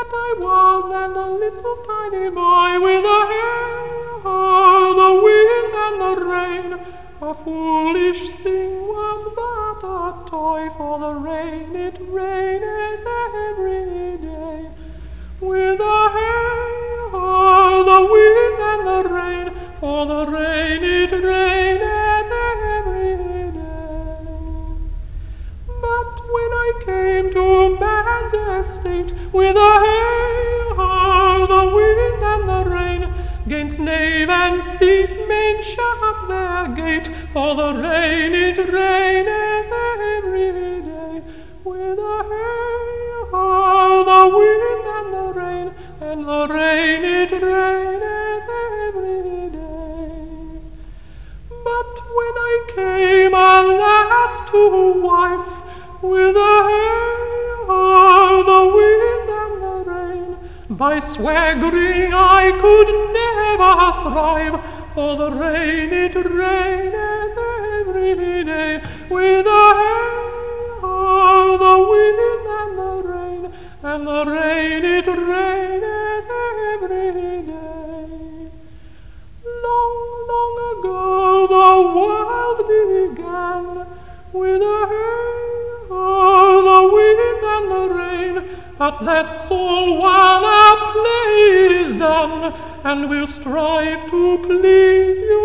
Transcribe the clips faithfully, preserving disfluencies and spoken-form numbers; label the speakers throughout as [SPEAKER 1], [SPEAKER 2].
[SPEAKER 1] that I was and a little tiny boy with a hair, oh, the wind and the rain. A foolish thing was but a toy, for the rain, it raineth every day. With a hair, oh, the wind and the rain, for the rain, it raineth every day. But when I came to man's estate, with a hail, oh, the wind and the rain, 'gainst knave and thief made shut their gate, for the rain, it raineth every day. With a hail, oh, the wind and the rain, and the rain, it raineth every day. But when I came, alas, to wife, with a hail, oh, the wind and the rain, by swaggering I could never thrive, for the rain, it raineth every day. With a hail, oh, the wind and the rain, and the rain, it raineth every day. Long, long ago the world began, with a hail, oh, the wind and the rain, but that's all while our play is done, and we'll strive to please you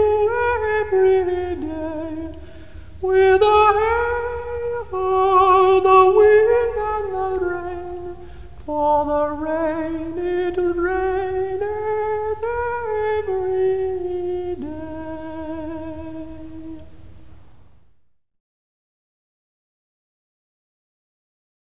[SPEAKER 1] every day. With a hail, oh, the wind